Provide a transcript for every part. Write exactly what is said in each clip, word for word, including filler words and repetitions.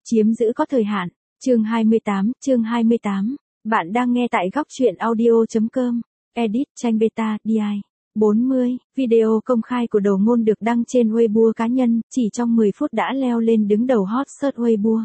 Chiếm giữ có thời hạn. Chương hai mươi tám, chương hai mươi tám. Bạn đang nghe tại góc truyện audio.com. Edit tranh beta, đê i. bốn mươi, video công khai của Đồ Ngôn được đăng trên Weibo cá nhân, chỉ trong mười phút đã leo lên đứng đầu hot search Weibo.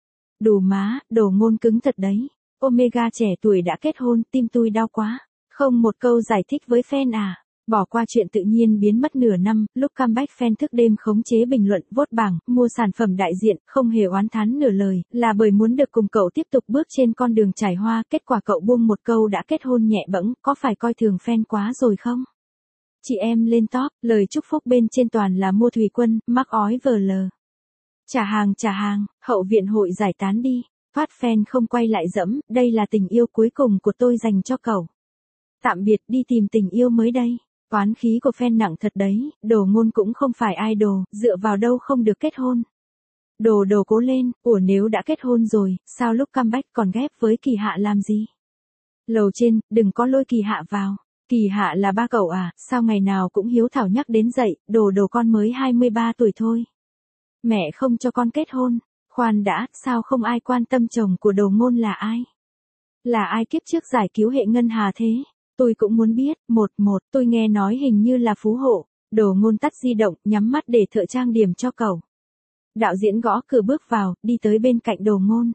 Đủ má, Đồ Ngôn cứng thật đấy. Omega trẻ tuổi đã kết hôn, tim tôi đau quá. Không một câu giải thích với fan à. Bỏ qua chuyện tự nhiên biến mất nửa năm, lúc comeback fan thức đêm khống chế bình luận, vote bảng, mua sản phẩm đại diện, không hề oán thán nửa lời, là bởi muốn được cùng cậu tiếp tục bước trên con đường trải hoa, kết quả cậu buông một câu đã kết hôn nhẹ bẫng, có phải coi thường fan quá rồi không? Chị em lên top, lời chúc phúc bên trên toàn là mua Thùy Quân, mắc ói vờ lờ. Trả hàng trả hàng, hậu viện hội giải tán đi, thoát fan không quay lại dẫm, đây là tình yêu cuối cùng của tôi dành cho cậu. Tạm biệt, đi tìm tình yêu mới đây. Oán khí của fan nặng thật đấy, Đồ Ngôn cũng không phải idol, dựa vào đâu không được kết hôn. Đồ đồ cố lên, ủa nếu đã kết hôn rồi, sao lúc comeback còn ghép với Kỳ Hạ làm gì? Lầu trên, đừng có lôi Kỳ Hạ vào. Kỳ Hạ là ba cậu à, sao ngày nào cũng hiếu thảo nhắc đến dậy, đồ đồ con mới hai mươi ba tuổi thôi. Mẹ không cho con kết hôn, khoan đã, sao không ai quan tâm chồng của Đồ Ngôn là ai? Là ai kiếp trước giải cứu hệ ngân hà thế? Tôi cũng muốn biết, một một, tôi nghe nói hình như là phú hộ. Đồ Ngôn tắt di động, nhắm mắt để thợ trang điểm cho cậu. Đạo diễn gõ cửa bước vào, đi tới bên cạnh Đồ Ngôn.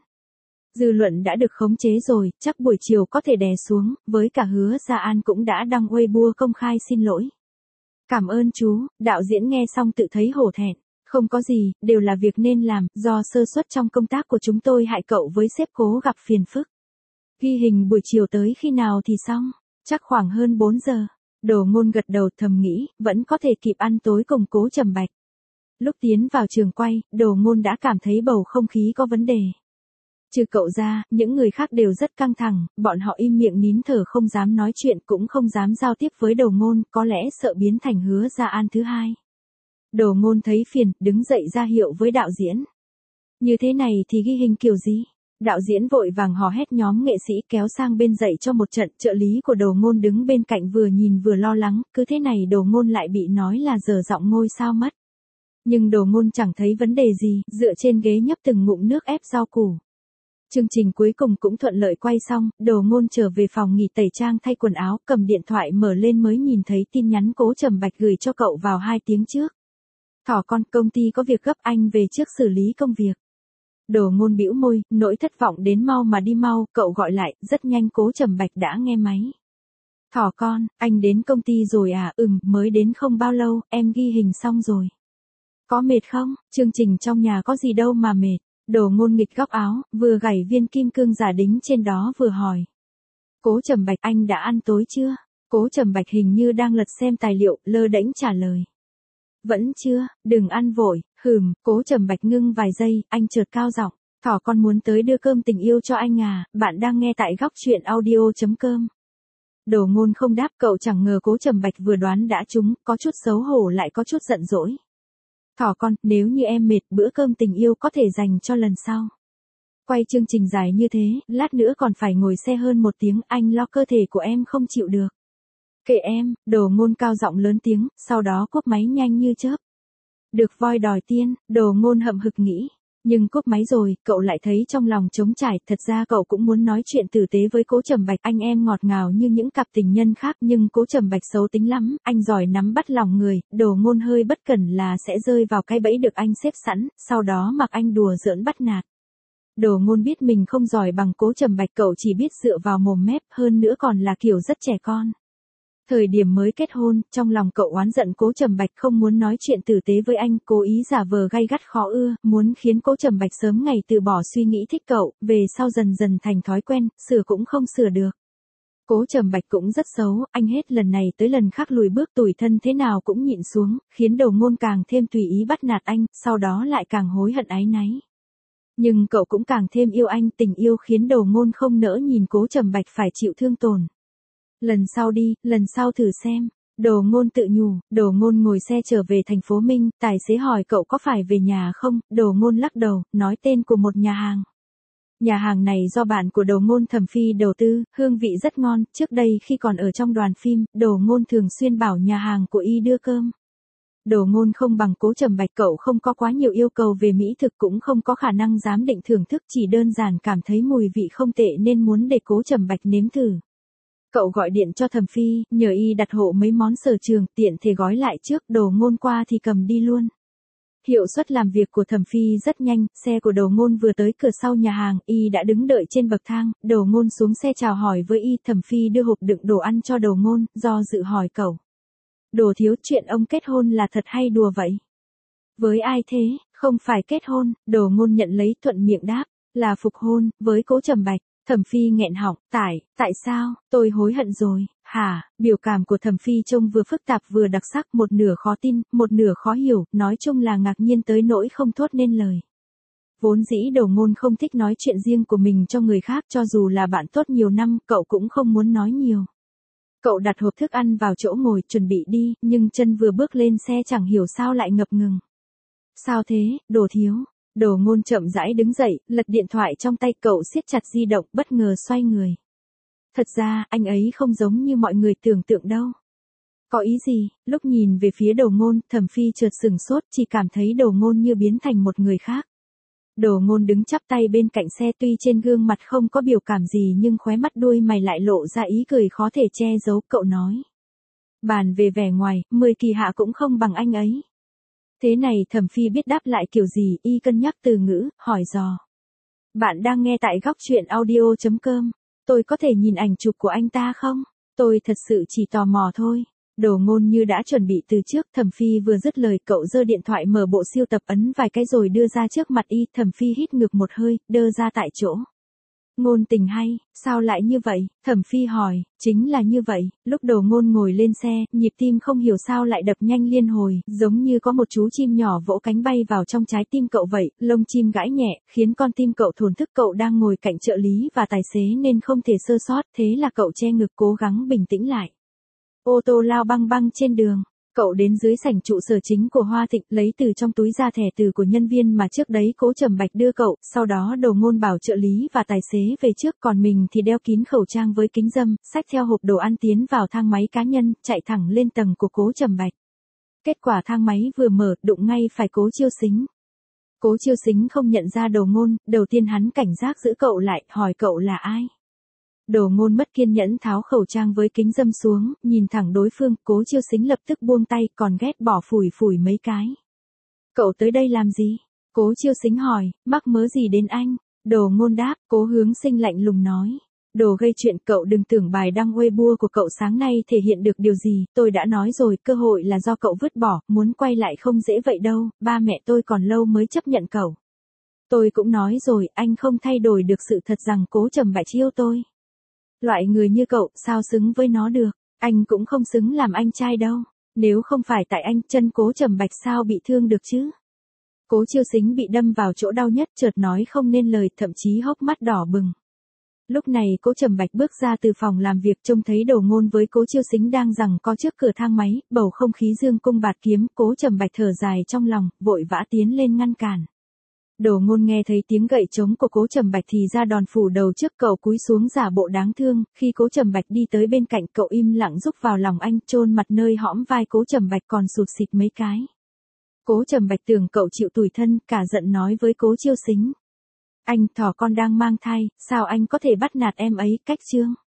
Dư luận đã được khống chế rồi, chắc buổi chiều có thể đè xuống, với cả Hứa Gia An cũng đã đăng Weibo công khai xin lỗi. Cảm ơn chú, đạo diễn nghe xong tự thấy hổ thẹn. Không có gì, đều là việc nên làm, do sơ suất trong công tác của chúng tôi hại cậu với sếp Cố gặp phiền phức. Ghi hình buổi chiều tới khi nào thì xong? Chắc khoảng hơn bốn giờ. Đồ Ngôn gật đầu thầm nghĩ, vẫn có thể kịp ăn tối cùng Cố Trầm Bạch. Lúc tiến vào trường quay, Đồ Ngôn đã cảm thấy bầu không khí có vấn đề. Trừ cậu ra, những người khác đều rất căng thẳng, bọn họ im miệng nín thở không dám nói chuyện cũng không dám giao tiếp với Đồ Ngôn, có lẽ sợ biến thành Hứa Gia An thứ hai. Đồ Ngôn thấy phiền, đứng dậy ra hiệu với đạo diễn. Như thế này thì ghi hình kiểu gì? Đạo diễn vội vàng hò hét nhóm nghệ sĩ kéo sang bên dạy cho một trận, trợ lý của Đồ Ngôn đứng bên cạnh vừa nhìn vừa lo lắng, cứ thế này Đồ Ngôn lại bị nói là dở giọng ngôi sao mất. Nhưng Đồ Ngôn chẳng thấy vấn đề gì, dựa trên ghế nhấp từng ngụm nước ép rau củ. Chương trình cuối cùng cũng thuận lợi quay xong, Đồ Ngôn trở về phòng nghỉ tẩy trang thay quần áo, cầm điện thoại mở lên mới nhìn thấy tin nhắn Cố Trầm Bạch gửi cho cậu vào hai tiếng trước. Thỏ con, công ty có việc gấp anh về trước xử lý công việc. Đồ Ngôn bĩu môi, nỗi thất vọng đến mau mà đi mau, cậu gọi lại, rất nhanh Cố Trầm Bạch đã nghe máy. Thỏ con, anh đến công ty rồi à? Ừm, mới đến không bao lâu, em ghi hình xong rồi. Có mệt không? Chương trình trong nhà có gì đâu mà mệt. Đồ Ngôn nghịch góc áo, vừa gảy viên kim cương giả đính trên đó vừa hỏi. Cố Trầm Bạch, anh đã ăn tối chưa? Cố Trầm Bạch hình như đang lật xem tài liệu, lơ đễnh trả lời. Vẫn chưa, đừng ăn vội, hừm, Cố Trầm Bạch ngưng vài giây, anh chợt cao giọng, thỏ con muốn tới đưa cơm tình yêu cho anh à, bạn đang nghe tại góc truyện audio.com. Đồ Ngôn không đáp, cậu chẳng ngờ Cố Trầm Bạch vừa đoán đã trúng, có chút xấu hổ lại có chút giận dỗi. Thỏ con, nếu như em mệt, bữa cơm tình yêu có thể dành cho lần sau. Quay chương trình dài như thế, lát nữa còn phải ngồi xe hơn một tiếng, anh lo cơ thể của em không chịu được. Kệ em, Đồ Ngôn cao giọng lớn tiếng, sau đó cúp máy nhanh như chớp. Được voi đòi tiên, Đồ Ngôn hậm hực nghĩ. Nhưng cúp máy rồi, cậu lại thấy trong lòng trống trải, thật ra cậu cũng muốn nói chuyện tử tế với Cố Trầm Bạch, anh em ngọt ngào như những cặp tình nhân khác, nhưng Cố Trầm Bạch xấu tính lắm, anh giỏi nắm bắt lòng người, Đồ Ngôn hơi bất cẩn là sẽ rơi vào cái bẫy được anh xếp sẵn, sau đó mặc anh đùa giỡn bắt nạt. Đồ Ngôn biết mình không giỏi bằng Cố Trầm Bạch, cậu chỉ biết dựa vào mồm mép, hơn nữa còn là kiểu rất trẻ con. Thời điểm mới kết hôn, trong lòng cậu oán giận Cố Trầm Bạch không muốn nói chuyện tử tế với anh, cố ý giả vờ gay gắt khó ưa, muốn khiến Cố Trầm Bạch sớm ngày từ bỏ suy nghĩ thích cậu, về sau dần dần thành thói quen, sửa cũng không sửa được. Cố Trầm Bạch cũng rất xấu, anh hết lần này tới lần khác lùi bước tủi thân thế nào cũng nhịn xuống, khiến Đồ Ngôn càng thêm tùy ý bắt nạt anh, sau đó lại càng hối hận áy náy. Nhưng cậu cũng càng thêm yêu anh, tình yêu khiến Đồ Ngôn không nỡ nhìn Cố Trầm Bạch phải chịu thương tổn. Lần sau đi, lần sau thử xem. Đồ Ngôn tự nhủ, Đồ Ngôn ngồi xe trở về thành phố Minh, tài xế hỏi cậu có phải về nhà không, Đồ Ngôn lắc đầu, nói tên của một nhà hàng. Nhà hàng này do bạn của Đồ Ngôn Thẩm Phi đầu tư, hương vị rất ngon, trước đây khi còn ở trong đoàn phim, Đồ Ngôn thường xuyên bảo nhà hàng của y đưa cơm. Đồ Ngôn không bằng Cố Trầm Bạch, cậu không có quá nhiều yêu cầu về mỹ thực, cũng không có khả năng giám định thưởng thức, chỉ đơn giản cảm thấy mùi vị không tệ nên muốn để Cố Trầm Bạch nếm thử. Cậu gọi điện cho Thẩm Phi, nhờ y đặt hộ mấy món sở trường, tiện thể gói lại trước, Đồ Ngôn qua thì cầm đi luôn. Hiệu suất làm việc của Thẩm Phi rất nhanh, xe của Đồ Ngôn vừa tới cửa sau nhà hàng, y đã đứng đợi trên bậc thang, Đồ Ngôn xuống xe chào hỏi với y, Thẩm Phi đưa hộp đựng đồ ăn cho Đồ Ngôn, do dự hỏi cậu. Đồ thiếu, chuyện ông kết hôn là thật hay đùa vậy? Với ai thế? Không phải kết hôn, Đồ Ngôn nhận lấy, thuận miệng đáp, là phục hôn, với Cố Trầm Bạch. Thẩm Phi nghẹn họng, tại, tại sao, tôi hối hận rồi, hả? Biểu cảm của Thẩm Phi trông vừa phức tạp vừa đặc sắc, một nửa khó tin, một nửa khó hiểu, nói chung là ngạc nhiên tới nỗi không thốt nên lời. Vốn dĩ Đồ Ngôn không thích nói chuyện riêng của mình cho người khác, cho dù là bạn tốt nhiều năm, cậu cũng không muốn nói nhiều. Cậu đặt hộp thức ăn vào chỗ ngồi, chuẩn bị đi, nhưng chân vừa bước lên xe chẳng hiểu sao lại ngập ngừng. Sao thế, Đồ thiếu? Đồ Ngôn chậm rãi đứng dậy, lật điện thoại trong tay, cậu siết chặt di động, bất ngờ xoay người. Thật ra, anh ấy không giống như mọi người tưởng tượng đâu. Có ý gì? Lúc nhìn về phía Đồ Ngôn, Thẩm Phi chợt sừng sốt, chỉ cảm thấy Đồ Ngôn như biến thành một người khác. Đồ Ngôn đứng chắp tay bên cạnh xe, tuy trên gương mặt không có biểu cảm gì nhưng khóe mắt đuôi mày lại lộ ra ý cười khó thể che giấu, cậu nói. Bàn về vẻ ngoài, mười kỳ hạ cũng không bằng anh ấy. Thế này, Thẩm Phi biết đáp lại kiểu gì, y cân nhắc từ ngữ, hỏi dò. Bạn đang nghe tại góc truyện audio chấm com. Tôi có thể nhìn ảnh chụp của anh ta không? Tôi thật sự chỉ tò mò thôi. Đồ Ngôn như đã chuẩn bị từ trước, Thẩm Phi vừa dứt lời, cậu giơ điện thoại mở bộ siêu tập, ấn vài cái rồi đưa ra trước mặt y. Thẩm Phi hít ngược một hơi, đơ ra tại chỗ. Ngôn tình hay, sao lại như vậy? Thẩm Phi hỏi. Chính là như vậy. Lúc Đồ Ngôn ngồi lên xe, nhịp tim không hiểu sao lại đập nhanh liên hồi, giống như có một chú chim nhỏ vỗ cánh bay vào trong trái tim cậu vậy, lông chim gãi nhẹ, khiến con tim cậu thổn thức. Cậu đang ngồi cạnh trợ lý và tài xế nên không thể sơ sót, thế là cậu che ngực cố gắng bình tĩnh lại. Ô tô lao băng băng trên đường. Cậu đến dưới sảnh trụ sở chính của Hoa Thịnh, lấy từ trong túi ra thẻ từ của nhân viên mà trước đấy Cố Trầm Bạch đưa cậu, sau đó Đồ Ngôn bảo trợ lý và tài xế về trước, còn mình thì đeo kín khẩu trang với kính râm, xách theo hộp đồ ăn tiến vào thang máy cá nhân, chạy thẳng lên tầng của Cố Trầm Bạch. Kết quả thang máy vừa mở, đụng ngay phải Cố Chiêu Sính. Cố Chiêu Sính không nhận ra Đồ Ngôn, đầu tiên hắn cảnh giác giữ cậu lại, hỏi cậu là ai. Đồ Ngôn mất kiên nhẫn tháo khẩu trang với kính râm xuống, nhìn thẳng đối phương, Cố Chiêu Sính lập tức buông tay, còn ghét bỏ phủi phủi mấy cái. Cậu tới đây làm gì? Cố Chiêu Sính hỏi, mắc mớ gì đến anh? Đồ Ngôn đáp, Cố Hướng Sinh lạnh lùng nói. Đồ gây chuyện, cậu đừng tưởng bài đăng Weibo của cậu sáng nay thể hiện được điều gì, tôi đã nói rồi, cơ hội là do cậu vứt bỏ, muốn quay lại không dễ vậy đâu, ba mẹ tôi còn lâu mới chấp nhận cậu. Tôi cũng nói rồi, anh không thay đổi được sự thật rằng Cố Trầm Bạch yêu tôi. Loại người như cậu, sao xứng với nó được, anh cũng không xứng làm anh trai đâu, nếu không phải tại anh, chân Cố Trầm Bạch sao bị thương được chứ. Cố Chiêu Sính bị đâm vào chỗ đau nhất, chợt nói không nên lời, thậm chí hốc mắt đỏ bừng. Lúc này Cố Trầm Bạch bước ra từ phòng làm việc, trông thấy Đồ Ngôn với Cố Chiêu Sính đang giằng co trước cửa thang máy, bầu không khí dương cung bạt kiếm, Cố Trầm Bạch thở dài trong lòng, vội vã tiến lên ngăn cản. Đồ Ngôn nghe thấy tiếng gậy trống của Cố Trầm Bạch thì ra đòn phủ đầu trước, cậu cúi xuống giả bộ đáng thương, khi Cố Trầm Bạch đi tới bên cạnh, cậu im lặng rúc vào lòng anh, chôn mặt nơi hõm vai Cố Trầm Bạch, còn sụt xịt mấy cái. Cố Trầm Bạch tưởng cậu chịu tủi thân, cả giận nói với Cố Chiêu Sính. Anh, thỏ con đang mang thai, sao anh có thể bắt nạt em ấy, cách chương.